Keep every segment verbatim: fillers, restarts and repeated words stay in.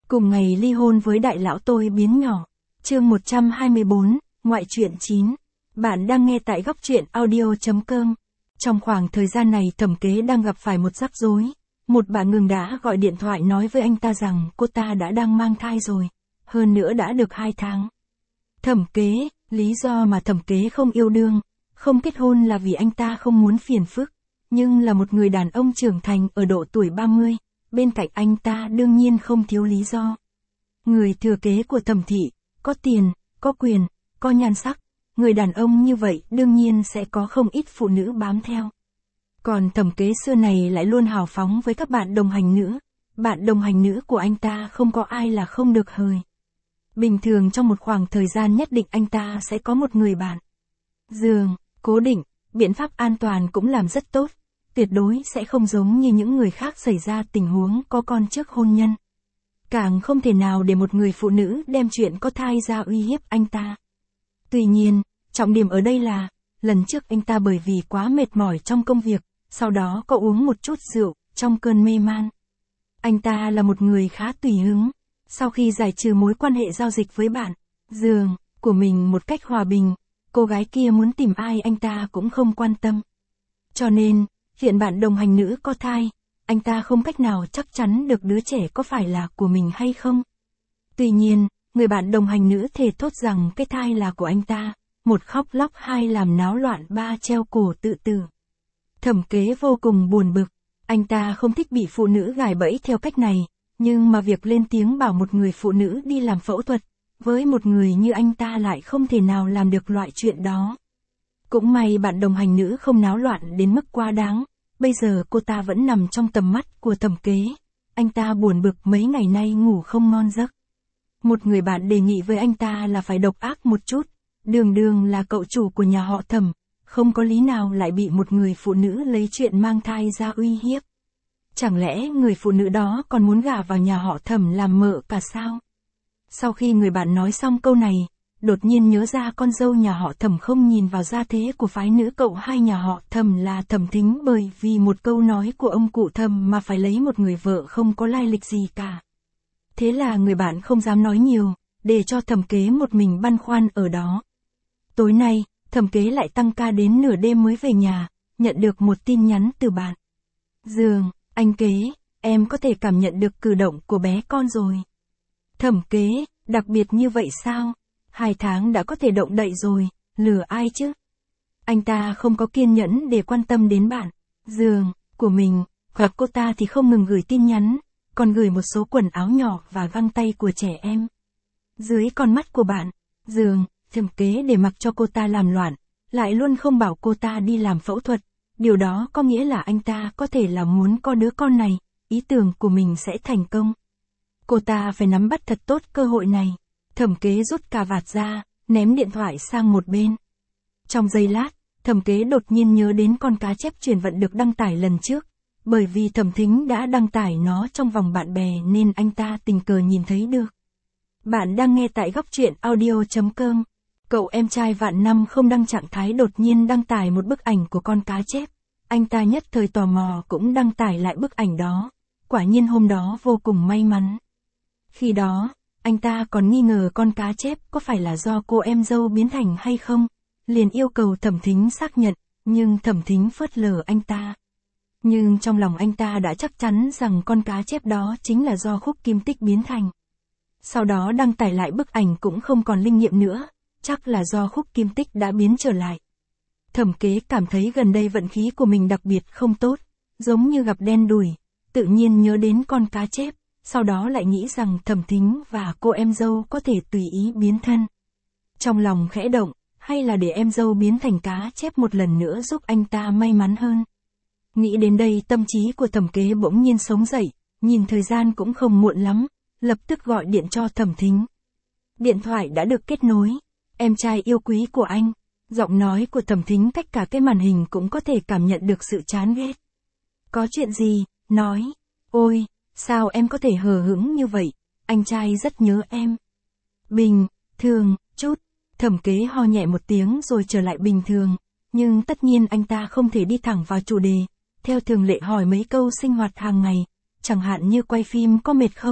Cùng ngày ly hôn với đại lão tôi biến nhỏ. Chương một trăm hai mươi bốn, ngoại truyện chín. Bạn đang nghe tại góc truyện audio chấm com. Trong khoảng thời gian này Thẩm Kế đang gặp phải một rắc rối. Một bà ngừng đã gọi điện thoại nói với anh ta rằng cô ta đã đang mang thai rồi. Hơn nữa đã được hai tháng. Thẩm Kế, lý do mà Thẩm Kế không yêu đương, không kết hôn là vì anh ta không muốn phiền phức. Nhưng là một người đàn ông trưởng thành ở độ tuổi ba mươi, bên cạnh anh ta đương nhiên không thiếu lý do. Người thừa kế của Thẩm thị, có tiền, có quyền, có nhan sắc, người đàn ông như vậy đương nhiên sẽ có không ít phụ nữ bám theo. Còn Thẩm Kế xưa này lại luôn hào phóng với các bạn đồng hành nữ, bạn đồng hành nữ của anh ta không có ai là không được hời. Bình thường trong một khoảng thời gian nhất định anh ta sẽ có một người bạn. Giường, cố định, biện pháp an toàn cũng làm rất tốt, tuyệt đối sẽ không giống như những người khác xảy ra tình huống có con trước hôn nhân. Càng không thể nào để một người phụ nữ đem chuyện có thai ra uy hiếp anh ta. Tuy nhiên, trọng điểm ở đây là, lần trước anh ta bởi vì quá mệt mỏi trong công việc, sau đó có uống một chút rượu, trong cơn mê man. Anh ta là một người khá tùy hứng, sau khi giải trừ mối quan hệ giao dịch với bạn, giường, của mình một cách hòa bình, cô gái kia muốn tìm ai anh ta cũng không quan tâm. Cho nên, hiện bạn đồng hành nữ có thai, anh ta không cách nào chắc chắn được đứa trẻ có phải là của mình hay không. Tuy nhiên, người bạn đồng hành nữ thề thốt rằng cái thai là của anh ta, một khóc lóc hai làm náo loạn ba treo cổ tự tử. Thẩm Kế vô cùng buồn bực, anh ta không thích bị phụ nữ gài bẫy theo cách này, nhưng mà việc lên tiếng bảo một người phụ nữ đi làm phẫu thuật, với một người như anh ta lại không thể nào làm được loại chuyện đó. Cũng may bạn đồng hành nữ không náo loạn đến mức quá đáng, bây giờ cô ta vẫn nằm trong tầm mắt của Thẩm Kế. Anh ta buồn bực mấy ngày nay ngủ không ngon giấc. Một người bạn đề nghị với anh ta là phải độc ác một chút, đường đường là cậu chủ của nhà họ Thẩm, không có lý nào lại bị một người phụ nữ lấy chuyện mang thai ra uy hiếp. Chẳng lẽ người phụ nữ đó còn muốn gả vào nhà họ Thẩm làm mợ cả sao? Sau khi người bạn nói xong câu này, đột nhiên nhớ ra con dâu nhà họ Thẩm không nhìn vào gia thế của phái nữ cậu hai nhà họ Thẩm là Thẩm Thính bởi vì một câu nói của ông cụ Thẩm mà phải lấy một người vợ không có lai lịch gì cả. Thế là người bạn không dám nói nhiều, để cho Thẩm Kế một mình băn khoăn ở đó. Tối nay, Thẩm Kế lại tăng ca đến nửa đêm mới về nhà, nhận được một tin nhắn từ bạn. Giường, anh Kế, em có thể cảm nhận được cử động của bé con rồi. Thẩm Kế, đặc biệt như vậy sao? Hai tháng đã có thể động đậy rồi, lừa ai chứ? Anh ta không có kiên nhẫn để quan tâm đến bạn. Giường, của mình, gặp cô ta thì không ngừng gửi tin nhắn, còn gửi một số quần áo nhỏ và găng tay của trẻ em. Dưới con mắt của bạn, Giường, Thẩm Kế để mặc cho cô ta làm loạn, lại luôn không bảo cô ta đi làm phẫu thuật. Điều đó có nghĩa là anh ta có thể là muốn có đứa con này, ý tưởng của mình sẽ thành công. Cô ta phải nắm bắt thật tốt cơ hội này. Thẩm Kế rút cà vạt ra, ném điện thoại sang một bên. Trong giây lát, Thẩm Kế đột nhiên nhớ đến con cá chép truyền vận được đăng tải lần trước. Bởi vì Thẩm Thính đã đăng tải nó trong vòng bạn bè nên anh ta tình cờ nhìn thấy được. Bạn đang nghe tại góc truyện audio chấm com. Cậu em trai vạn năm không đăng trạng thái đột nhiên đăng tải một bức ảnh của con cá chép. Anh ta nhất thời tò mò cũng đăng tải lại bức ảnh đó. Quả nhiên hôm đó vô cùng may mắn. Khi đó, anh ta còn nghi ngờ con cá chép có phải là do cô em dâu biến thành hay không, liền yêu cầu Thẩm Thính xác nhận, nhưng Thẩm Thính phớt lờ anh ta. Nhưng trong lòng anh ta đã chắc chắn rằng con cá chép đó chính là do Khúc Kim Tích biến thành. Sau đó đăng tải lại bức ảnh cũng không còn linh nghiệm nữa, chắc là do Khúc Kim Tích đã biến trở lại. Thẩm Kế cảm thấy gần đây vận khí của mình đặc biệt không tốt, giống như gặp đen đủi, tự nhiên nhớ đến con cá chép, sau đó lại nghĩ rằng Thẩm Thính và cô em dâu có thể tùy ý biến thân. Trong lòng khẽ động, hay là để em dâu biến thành cá chép một lần nữa giúp anh ta may mắn hơn. Nghĩ đến đây tâm trí của Thẩm Kế bỗng nhiên sống dậy, nhìn thời gian cũng không muộn lắm, lập tức gọi điện cho Thẩm Thính. Điện thoại đã được kết nối, em trai yêu quý của anh, giọng nói của Thẩm Thính cách cả cái màn hình cũng có thể cảm nhận được sự chán ghét. Có chuyện gì, nói, ôi, sao em có thể hờ hững như vậy, anh trai rất nhớ em. Bình, thường, chút, Thẩm Kế ho nhẹ một tiếng rồi trở lại bình thường, nhưng tất nhiên anh ta không thể đi thẳng vào chủ đề. Theo thường lệ hỏi mấy câu sinh hoạt hàng ngày, chẳng hạn như quay phim có mệt không,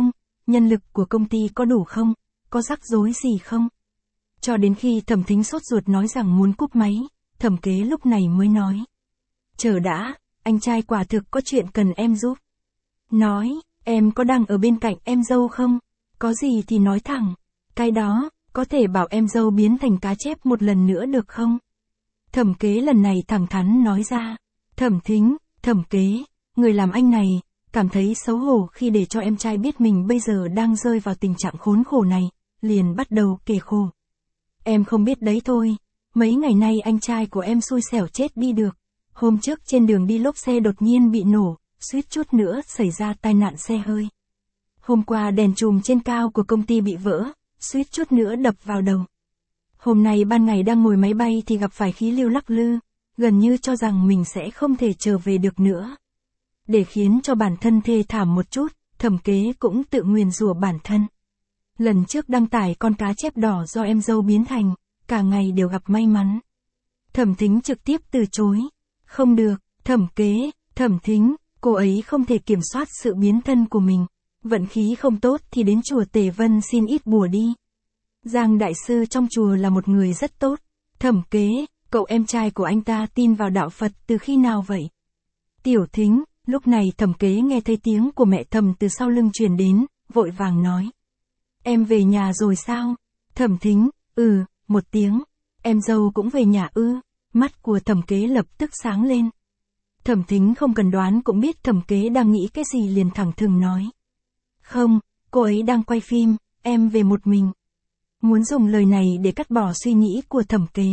nhân lực của công ty có đủ không, có rắc rối gì không. Cho đến khi Thẩm Thính sốt ruột nói rằng muốn cúp máy, Thẩm Kế lúc này mới nói. Chờ đã, anh trai quả thực có chuyện cần em giúp. Nói, em có đang ở bên cạnh em dâu không? Có gì thì nói thẳng. Cái đó, có thể bảo em dâu biến thành cá chép một lần nữa được không? Thẩm Kế lần này thẳng thắn nói ra. Thẩm Thính, Thẩm Kế, người làm anh này, cảm thấy xấu hổ khi để cho em trai biết mình bây giờ đang rơi vào tình trạng khốn khổ này, liền bắt đầu kể khổ. Em không biết đấy thôi, mấy ngày nay anh trai của em xui xẻo chết đi được. Hôm trước trên đường đi lốp xe đột nhiên bị nổ, suýt chút nữa xảy ra tai nạn xe hơi. Hôm qua đèn chùm trên cao của công ty bị vỡ, suýt chút nữa đập vào đầu. Hôm nay ban ngày đang ngồi máy bay thì gặp phải khí lưu lắc lư, gần như cho rằng mình sẽ không thể trở về được nữa. Để khiến cho bản thân thê thảm một chút, Thẩm Kế cũng tự nguyền rủa bản thân. Lần trước đăng tải con cá chép đỏ do em dâu biến thành, cả ngày đều gặp may mắn. Thẩm Thính trực tiếp từ chối. Không được, Thẩm Kế, Thẩm Thính, cô ấy không thể kiểm soát sự biến thân của mình. Vận khí không tốt thì đến chùa Tề Vân xin ít bùa đi. Giang đại sư trong chùa là một người rất tốt. Thẩm Kế, cậu em trai của anh ta tin vào đạo Phật từ khi nào vậy? Tiểu Thính, lúc này Thẩm Kế nghe thấy tiếng của mẹ Thẩm từ sau lưng truyền đến, vội vàng nói. Em về nhà rồi sao? Thẩm Thính, ừ, một tiếng. Em dâu cũng về nhà ư? Mắt của Thẩm Kế lập tức sáng lên. Thẩm Thính không cần đoán cũng biết Thẩm Kế đang nghĩ cái gì liền thẳng thừng nói. Không, cô ấy đang quay phim, em về một mình. Muốn dùng lời này để cắt bỏ suy nghĩ của Thẩm Kế.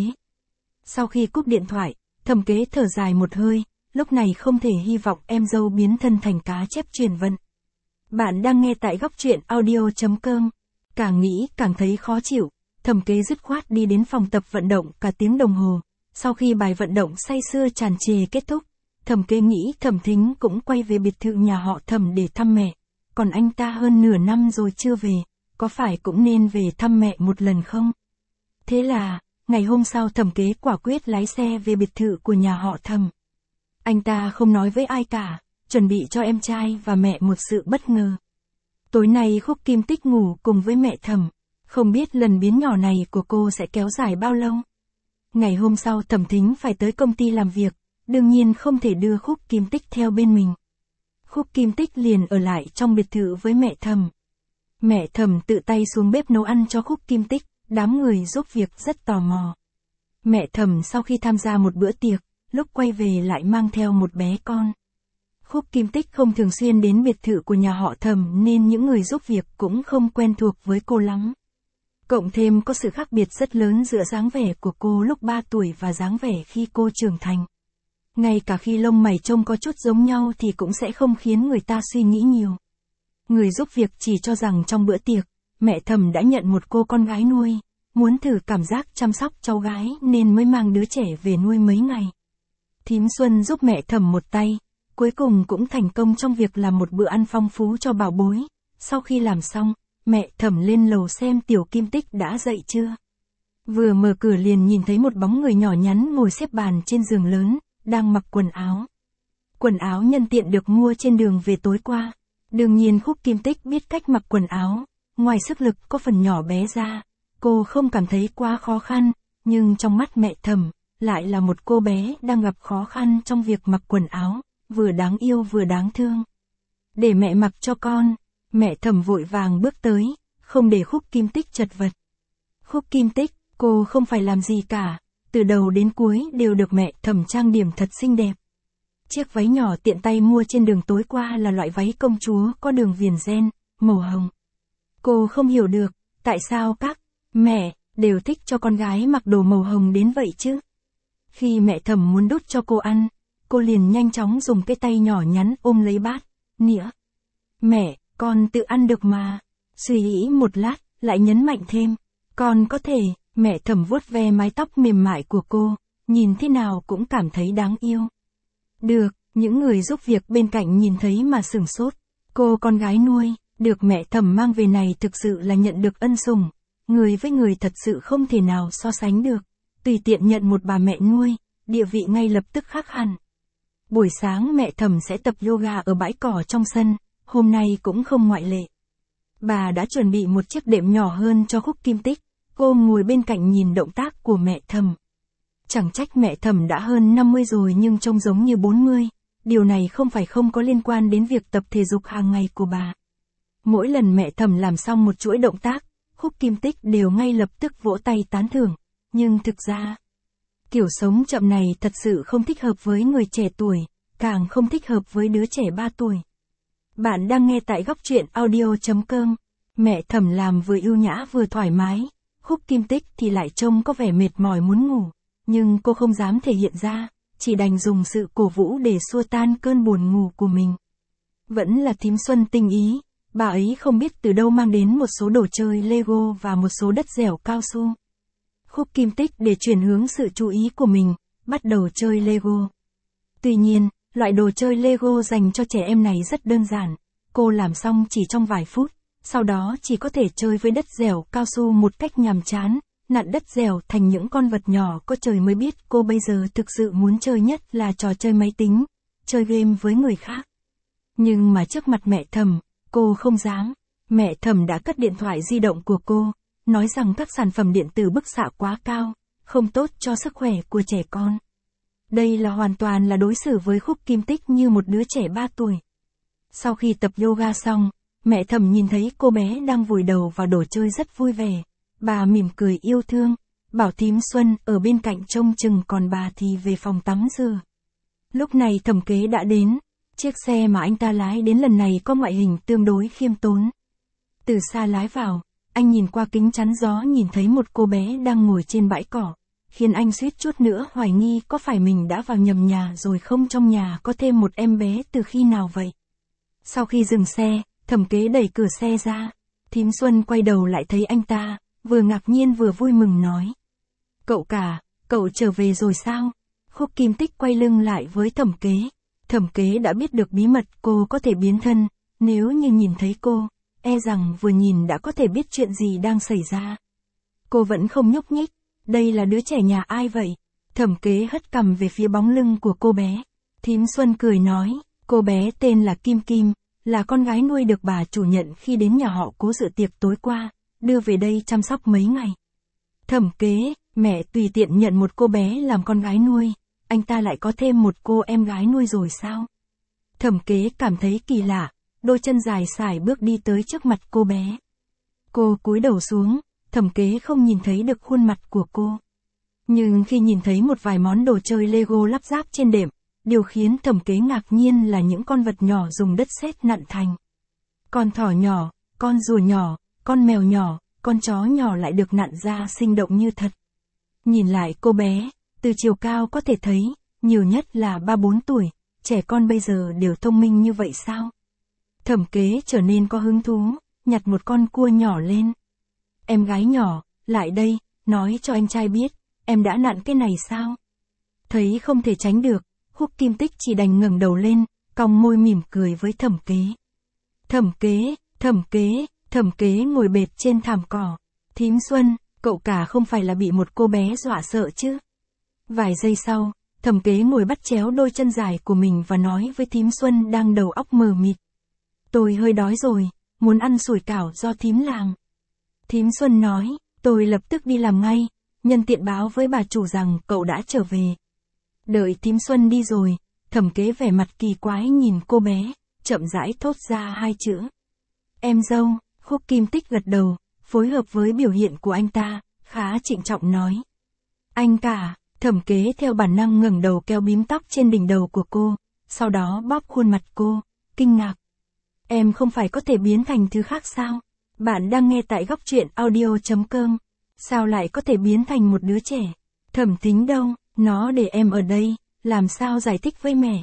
Sau khi cúp điện thoại, Thẩm Kế thở dài một hơi, lúc này không thể hy vọng em dâu biến thân thành cá chép truyền vận. Bạn đang nghe tại góc truyện audio chấm com. Càng nghĩ càng thấy khó chịu, Thẩm Kế dứt khoát đi đến phòng tập vận động cả tiếng đồng hồ. Sau khi bài vận động say sưa tràn trề kết thúc, Thẩm Kế nghĩ Thẩm Thính cũng quay về biệt thự nhà họ Thẩm để thăm mẹ. Còn anh ta hơn nửa năm rồi chưa về, có phải cũng nên về thăm mẹ một lần không? Thế là, ngày hôm sau Thẩm Kế quả quyết lái xe về biệt thự của nhà họ Thẩm. Anh ta không nói với ai cả, chuẩn bị cho em trai và mẹ một sự bất ngờ. Tối nay Khúc Kim Tích ngủ cùng với mẹ Thẩm, không biết lần biến nhỏ này của cô sẽ kéo dài bao lâu. Ngày hôm sau Thẩm Thính phải tới công ty làm việc, đương nhiên không thể đưa Khúc Kim Tích theo bên mình. Khúc Kim Tích liền ở lại trong biệt thự với mẹ Thẩm. Mẹ Thẩm tự tay xuống bếp nấu ăn cho Khúc Kim Tích, đám người giúp việc rất tò mò. Mẹ Thẩm sau khi tham gia một bữa tiệc, lúc quay về lại mang theo một bé con. Khúc Kim Tích không thường xuyên đến biệt thự của nhà họ Thẩm nên những người giúp việc cũng không quen thuộc với cô lắm. Cộng thêm có sự khác biệt rất lớn giữa dáng vẻ của cô lúc ba tuổi và dáng vẻ khi cô trưởng thành. Ngay cả khi lông mày trông có chút giống nhau thì cũng sẽ không khiến người ta suy nghĩ nhiều. Người giúp việc chỉ cho rằng trong bữa tiệc, mẹ Thẩm đã nhận một cô con gái nuôi, muốn thử cảm giác chăm sóc cháu gái nên mới mang đứa trẻ về nuôi mấy ngày. Thím Xuân giúp mẹ Thẩm một tay, cuối cùng cũng thành công trong việc làm một bữa ăn phong phú cho bảo bối. Sau khi làm xong, mẹ Thẩm lên lầu xem Tiểu Kim Tích đã dậy chưa. Vừa mở cửa liền nhìn thấy một bóng người nhỏ nhắn ngồi xếp bàn trên giường lớn, đang mặc quần áo. Quần áo nhân tiện được mua trên đường về tối qua. Đương nhiên Khúc Kim Tích biết cách mặc quần áo, ngoài sức lực có phần nhỏ bé ra, cô không cảm thấy quá khó khăn, nhưng trong mắt mẹ Thẩm, lại là một cô bé đang gặp khó khăn trong việc mặc quần áo, vừa đáng yêu vừa đáng thương. Để mẹ mặc cho con, mẹ Thẩm vội vàng bước tới, không để Khúc Kim Tích chật vật. Khúc Kim Tích, cô không phải làm gì cả, từ đầu đến cuối đều được mẹ Thẩm trang điểm thật xinh đẹp. Chiếc váy nhỏ tiện tay mua trên đường tối qua là loại váy công chúa có đường viền ren, màu hồng. Cô không hiểu được, tại sao các mẹ đều thích cho con gái mặc đồ màu hồng đến vậy chứ. Khi mẹ Thẩm muốn đút cho cô ăn, cô liền nhanh chóng dùng cái tay nhỏ nhắn ôm lấy bát, nĩa. Mẹ, con tự ăn được mà. Suy nghĩ một lát, lại nhấn mạnh thêm, con có thể. Mẹ Thẩm vuốt ve mái tóc mềm mại của cô, nhìn thế nào cũng cảm thấy đáng yêu. Được, những người giúp việc bên cạnh nhìn thấy mà sửng sốt. Cô con gái nuôi, được mẹ Thẩm mang về này thực sự là nhận được ân sủng. Người với người thật sự không thể nào so sánh được. Tùy tiện nhận một bà mẹ nuôi, địa vị ngay lập tức khác hẳn. Buổi sáng mẹ Thẩm sẽ tập yoga ở bãi cỏ trong sân, hôm nay cũng không ngoại lệ. Bà đã chuẩn bị một chiếc đệm nhỏ hơn cho Khúc Kim Tích, cô ngồi bên cạnh nhìn động tác của mẹ Thẩm. Chẳng trách mẹ Thẩm đã hơn năm mươi rồi nhưng trông giống như bốn mươi, điều này không phải không có liên quan đến việc tập thể dục hàng ngày của bà. Mỗi lần mẹ Thẩm làm xong một chuỗi động tác, Khúc Kim Tích đều ngay lập tức vỗ tay tán thưởng, nhưng thực ra, kiểu sống chậm này thật sự không thích hợp với người trẻ tuổi, càng không thích hợp với đứa trẻ ba tuổi. Bạn đang nghe tại góc truyện audio chấm com. Mẹ Thẩm làm vừa yêu nhã vừa thoải mái, Khúc Kim Tích thì lại trông có vẻ mệt mỏi muốn ngủ, nhưng cô không dám thể hiện ra, chỉ đành dùng sự cổ vũ để xua tan cơn buồn ngủ của mình. Vẫn là thím Xuân tinh ý, bà ấy không biết từ đâu mang đến một số đồ chơi Lego và một số đất dẻo cao su. Khúc Kim Tích để chuyển hướng sự chú ý của mình, bắt đầu chơi Lego. Tuy nhiên, loại đồ chơi Lego dành cho trẻ em này rất đơn giản, cô làm xong chỉ trong vài phút, sau đó chỉ có thể chơi với đất dẻo cao su một cách nhàm chán, nặn đất dẻo thành những con vật nhỏ có trời mới biết cô bây giờ thực sự muốn chơi nhất là trò chơi máy tính, chơi game với người khác. Nhưng mà trước mặt mẹ Thẩm, cô không dám. Mẹ Thẩm đã cất điện thoại di động của cô, nói rằng các sản phẩm điện tử bức xạ quá cao, không tốt cho sức khỏe của trẻ con. Đây là hoàn toàn là đối xử với Khúc Kim Tích như một đứa trẻ ba tuổi. Sau khi tập yoga xong, mẹ Thẩm nhìn thấy cô bé đang vùi đầu vào đồ chơi rất vui vẻ. Bà mỉm cười yêu thương, bảo thím Xuân ở bên cạnh trông chừng còn bà thì về phòng tắm rửa. Lúc này Thẩm Kế đã đến, chiếc xe mà anh ta lái đến lần này có ngoại hình tương đối khiêm tốn. Từ xa lái vào, anh nhìn qua kính chắn gió nhìn thấy một cô bé đang ngồi trên bãi cỏ, khiến anh suýt chút nữa hoài nghi có phải mình đã vào nhầm nhà rồi không, trong nhà có thêm một em bé từ khi nào vậy. Sau khi dừng xe, Thẩm Kế đẩy cửa xe ra, thím Xuân quay đầu lại thấy anh ta, vừa ngạc nhiên vừa vui mừng nói. Cậu cả, cậu trở về rồi sao? Khúc Kim Tích quay lưng lại với Thẩm Kế. Thẩm Kế đã biết được bí mật cô có thể biến thân, nếu như nhìn thấy cô, e rằng vừa nhìn đã có thể biết chuyện gì đang xảy ra. Cô vẫn không nhúc nhích, đây là đứa trẻ nhà ai vậy? Thẩm Kế hất cằm về phía bóng lưng của cô bé. Thím Xuân cười nói, cô bé tên là Kim Kim, là con gái nuôi được bà chủ nhận khi đến nhà họ Cố dự tiệc tối qua, đưa về đây chăm sóc mấy ngày. Thẩm Kế, mẹ tùy tiện nhận một cô bé làm con gái nuôi, anh ta lại có thêm một cô em gái nuôi rồi sao? Thẩm Kế cảm thấy kỳ lạ, đôi chân dài sải bước đi tới trước mặt cô bé. Cô cúi đầu xuống, Thẩm Kế không nhìn thấy được khuôn mặt của cô. Nhưng khi nhìn thấy một vài món đồ chơi Lego lắp ráp trên đệm, điều khiến Thẩm Kế ngạc nhiên là những con vật nhỏ dùng đất sét nặn thành. Con thỏ nhỏ, con rùa nhỏ, con mèo nhỏ, con chó nhỏ lại được nặn ra sinh động như thật. Nhìn lại cô bé, từ chiều cao có thể thấy, nhiều nhất là ba bốn tuổi, trẻ con bây giờ đều thông minh như vậy sao? Thẩm Kế trở nên có hứng thú, nhặt một con cua nhỏ lên. Em gái nhỏ, lại đây, nói cho anh trai biết, em đã nặn cái này sao? Thấy không thể tránh được, Khúc Kim Tích chỉ đành ngẩng đầu lên, cong môi mỉm cười với Thẩm Kế. Thẩm Kế, Thẩm Kế, Thẩm Kế ngồi bệt trên thảm cỏ. Thím Xuân, cậu cả không phải là bị một cô bé dọa sợ chứ? Vài giây sau, Thẩm Kế ngồi bắt chéo đôi chân dài của mình và nói với thím Xuân đang đầu óc mờ mịt. Tôi hơi đói rồi, muốn ăn sủi cảo do thím làm. Thím Xuân nói, tôi lập tức đi làm ngay, nhân tiện báo với bà chủ rằng cậu đã trở về. Đợi thím Xuân đi rồi, Thẩm Kế vẻ mặt kỳ quái nhìn cô bé, chậm rãi thốt ra hai chữ. Em dâu. Khúc Kim Tích gật đầu, phối hợp với biểu hiện của anh ta, khá trịnh trọng nói. Anh cả. Thẩm Kế theo bản năng ngẩng đầu kéo bím tóc trên đỉnh đầu của cô, sau đó bóp khuôn mặt cô, kinh ngạc. Em không phải có thể biến thành thứ khác sao? Bạn đang nghe tại góc truyện audio chấm com. Sao lại có thể biến thành một đứa trẻ? Thẩm Tính đâu, nó để em ở đây, làm sao giải thích với mẹ?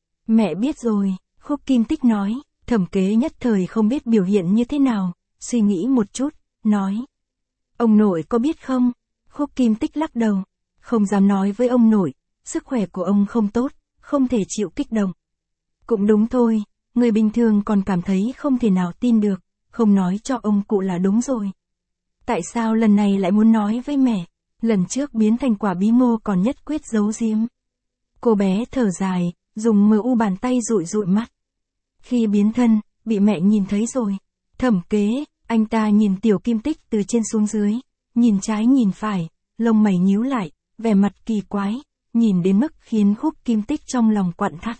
Mẹ biết rồi, Khúc Kim Tích nói. Thẩm Kế nhất thời không biết biểu hiện như thế nào, suy nghĩ một chút, nói. Ông nội có biết không? Khúc Kim Tích lắc đầu. Không dám nói với ông nội, sức khỏe của ông không tốt, không thể chịu kích động. Cũng đúng thôi, người bình thường còn cảm thấy không thể nào tin được, không nói cho ông cụ là đúng rồi. Tại sao lần này lại muốn nói với mẹ? Lần trước biến thành quả bí ngô còn nhất quyết giấu giếm. Cô bé thở dài, dùng mờ u bàn tay dụi dụi mắt. Khi biến thân, bị mẹ nhìn thấy rồi. Thẩm Kế, anh ta nhìn Tiểu Kim Tích từ trên xuống dưới, nhìn trái nhìn phải, lông mày nhíu lại, vẻ mặt kỳ quái, nhìn đến mức khiến Khúc Kim Tích trong lòng quặn thắt.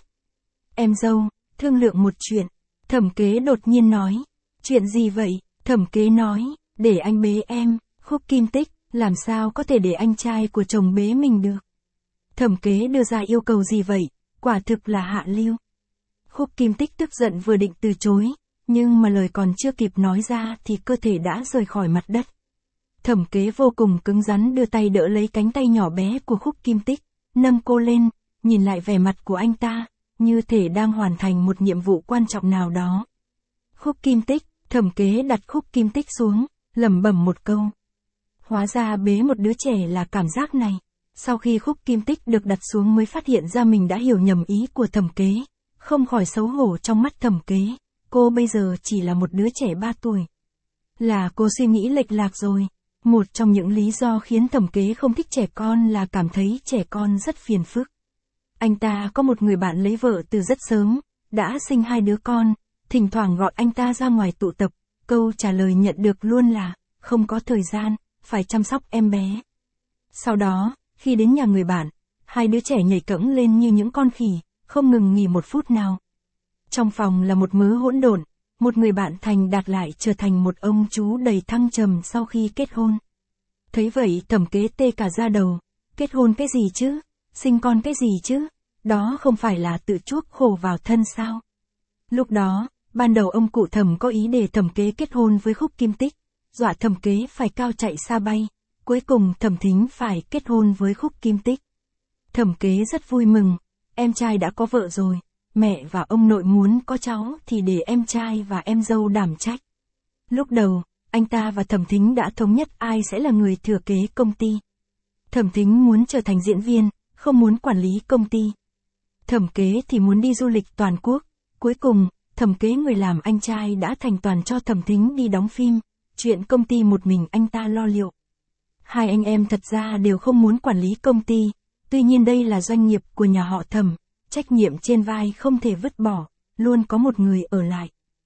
Em dâu, thương lượng một chuyện. Thẩm Kế đột nhiên nói. Chuyện gì vậy? Thẩm Kế nói, để anh bế em. Khúc Kim Tích, làm sao có thể để anh trai của chồng bế mình được? Thẩm Kế đưa ra yêu cầu gì vậy? Quả thực là hạ lưu. Khúc Kim Tích tức giận vừa định từ chối, nhưng mà lời còn chưa kịp nói ra thì cơ thể đã rời khỏi mặt đất. Thẩm Kế vô cùng cứng rắn đưa tay đỡ lấy cánh tay nhỏ bé của Khúc Kim Tích, nâng cô lên, nhìn lại vẻ mặt của anh ta, như thể đang hoàn thành một nhiệm vụ quan trọng nào đó. Khúc Kim Tích, Thẩm Kế đặt Khúc Kim Tích xuống, lẩm bẩm một câu. Hóa ra bế một đứa trẻ là cảm giác này. Sau khi Khúc Kim Tích được đặt xuống mới phát hiện ra mình đã hiểu nhầm ý của Thẩm Kế, không khỏi xấu hổ trong mắt Thẩm Kế. Cô bây giờ chỉ là một đứa trẻ ba tuổi. Là cô suy nghĩ lệch lạc rồi. Một trong những lý do khiến Thẩm Kế không thích trẻ con là cảm thấy trẻ con rất phiền phức. Anh ta có một người bạn lấy vợ từ rất sớm, đã sinh hai đứa con, thỉnh thoảng gọi anh ta ra ngoài tụ tập, câu trả lời nhận được luôn là, không có thời gian, phải chăm sóc em bé. Sau đó, khi đến nhà người bạn, hai đứa trẻ nhảy cẫng lên như những con khỉ, không ngừng nghỉ một phút nào. Trong phòng là một mớ hỗn độn, một người bạn thành đạt lại trở thành một ông chú đầy thăng trầm sau khi kết hôn. Thấy vậy Thẩm Kế tê cả da đầu, kết hôn cái gì chứ, sinh con cái gì chứ, đó không phải là tự chuốc khổ vào thân sao. Lúc đó, ban đầu ông cụ Thẩm có ý để Thẩm Kế kết hôn với Khúc Kim Tích, dọa Thẩm Kế phải cao chạy xa bay, cuối cùng Thẩm Thính phải kết hôn với Khúc Kim Tích. Thẩm Kế rất vui mừng, em trai đã có vợ rồi, mẹ và ông nội muốn có cháu thì để em trai và em dâu đảm trách. Lúc đầu, anh ta và Thẩm Thính đã thống nhất ai sẽ là người thừa kế công ty. Thẩm Thính muốn trở thành diễn viên, không muốn quản lý công ty. Thẩm Kế thì muốn đi du lịch toàn quốc. Cuối cùng, Thẩm Kế người làm anh trai đã thành toàn cho Thẩm Thính đi đóng phim, chuyện công ty một mình anh ta lo liệu. Hai anh em thật ra đều không muốn quản lý công ty, tuy nhiên đây là doanh nghiệp của nhà họ Thẩm, trách nhiệm trên vai không thể vứt bỏ, luôn có một người ở lại.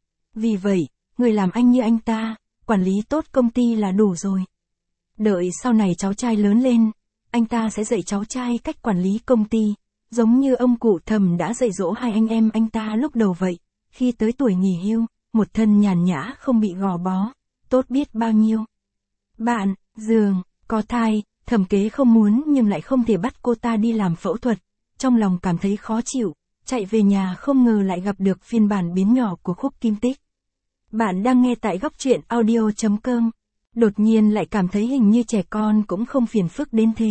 Vì vậy, người làm anh như anh ta, quản lý tốt công ty là đủ rồi. Đợi sau này cháu trai lớn lên, anh ta sẽ dạy cháu trai cách quản lý công ty, giống như ông cụ Thẩm đã dạy dỗ hai anh em anh ta lúc đầu vậy. Khi tới tuổi nghỉ hưu, một thân nhàn nhã không bị gò bó, tốt biết bao nhiêu. Bạn, giường, có thai, Thẩm Kế không muốn nhưng lại không thể bắt cô ta đi làm phẫu thuật, trong lòng cảm thấy khó chịu, chạy về nhà không ngờ lại gặp được phiên bản biến nhỏ của Khúc Kim Tích. Bạn đang nghe tại góc truyện audio chấm com, đột nhiên lại cảm thấy hình như trẻ con cũng không phiền phức đến thế.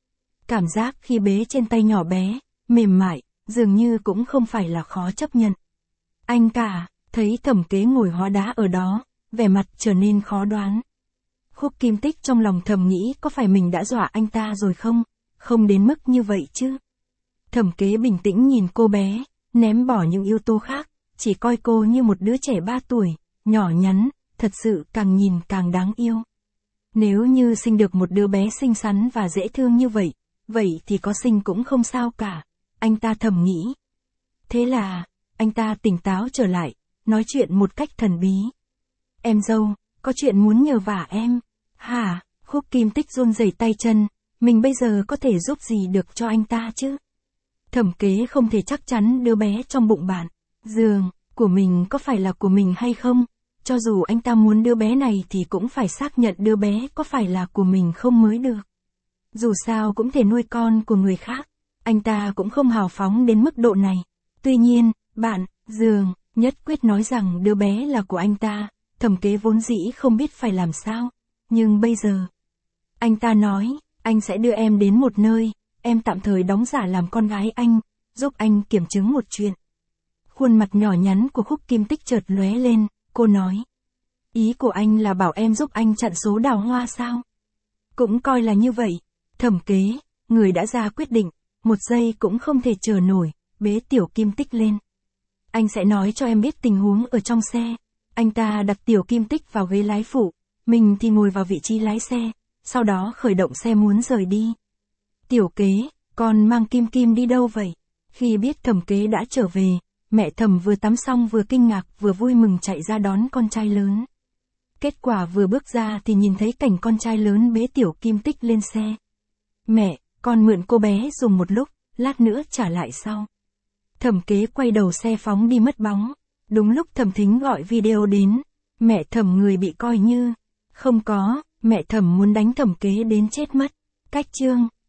Cảm giác khi bế trên tay nhỏ bé, mềm mại, dường như cũng không phải là khó chấp nhận. Anh cả, thấy Thẩm Kế ngồi hóa đá ở đó, vẻ mặt trở nên khó đoán. Khúc Kim Tích trong lòng thầm nghĩ có phải mình đã dọa anh ta rồi không, không đến mức như vậy chứ. Thẩm Kế bình tĩnh nhìn cô bé, ném bỏ những yếu tố khác, chỉ coi cô như một đứa trẻ ba tuổi, nhỏ nhắn, thật sự càng nhìn càng đáng yêu. Nếu như sinh được một đứa bé xinh xắn và dễ thương như vậy, vậy thì có sinh cũng không sao cả, anh ta thầm nghĩ. Thế là, anh ta tỉnh táo trở lại, nói chuyện một cách thần bí. Em dâu, có chuyện muốn nhờ vả em. Hả? Khúc Kim Tích run rẩy tay chân, mình bây giờ có thể giúp gì được cho anh ta chứ? Thẩm Kế không thể chắc chắn đứa bé trong bụng bạn, giường, của mình có phải là của mình hay không? Cho dù anh ta muốn đứa bé này thì cũng phải xác nhận đứa bé có phải là của mình không mới được. Dù sao cũng thể nuôi con của người khác, anh ta cũng không hào phóng đến mức độ này. Tuy nhiên, bạn, giường, nhất quyết nói rằng đứa bé là của anh ta, Thẩm Kế vốn dĩ không biết phải làm sao. Nhưng bây giờ, anh ta nói, anh sẽ đưa em đến một nơi, em tạm thời đóng giả làm con gái anh, giúp anh kiểm chứng một chuyện. Khuôn mặt nhỏ nhắn của Khúc Kim Tích chợt lóe lên, cô nói. Ý của anh là bảo em giúp anh chặn số đào hoa sao? Cũng coi là như vậy. Thẩm Kế, người đã ra quyết định, một giây cũng không thể chờ nổi, bế Tiểu Kim Tích lên. Anh sẽ nói cho em biết tình huống ở trong xe. Anh ta đặt Tiểu Kim Tích vào ghế lái phụ, mình thì ngồi vào vị trí lái xe, sau đó khởi động xe muốn rời đi. Tiểu Kế, con mang Kim Kim đi đâu vậy? Khi biết Thẩm Kế đã trở về, Mẹ Thẩm vừa tắm xong vừa kinh ngạc vừa vui mừng chạy ra đón con trai lớn. Kết quả vừa bước ra thì nhìn thấy cảnh con trai lớn bế Tiểu Kim Tích lên xe. Mẹ, con mượn cô bé dùng một lúc, lát nữa trả lại sau. Thẩm Kế quay đầu xe phóng đi mất bóng. Đúng lúc Thẩm Thính gọi video đến. Mẹ Thẩm người bị coi như không có, mẹ Thẩm muốn đánh Thẩm Kế đến chết mất. Cách chương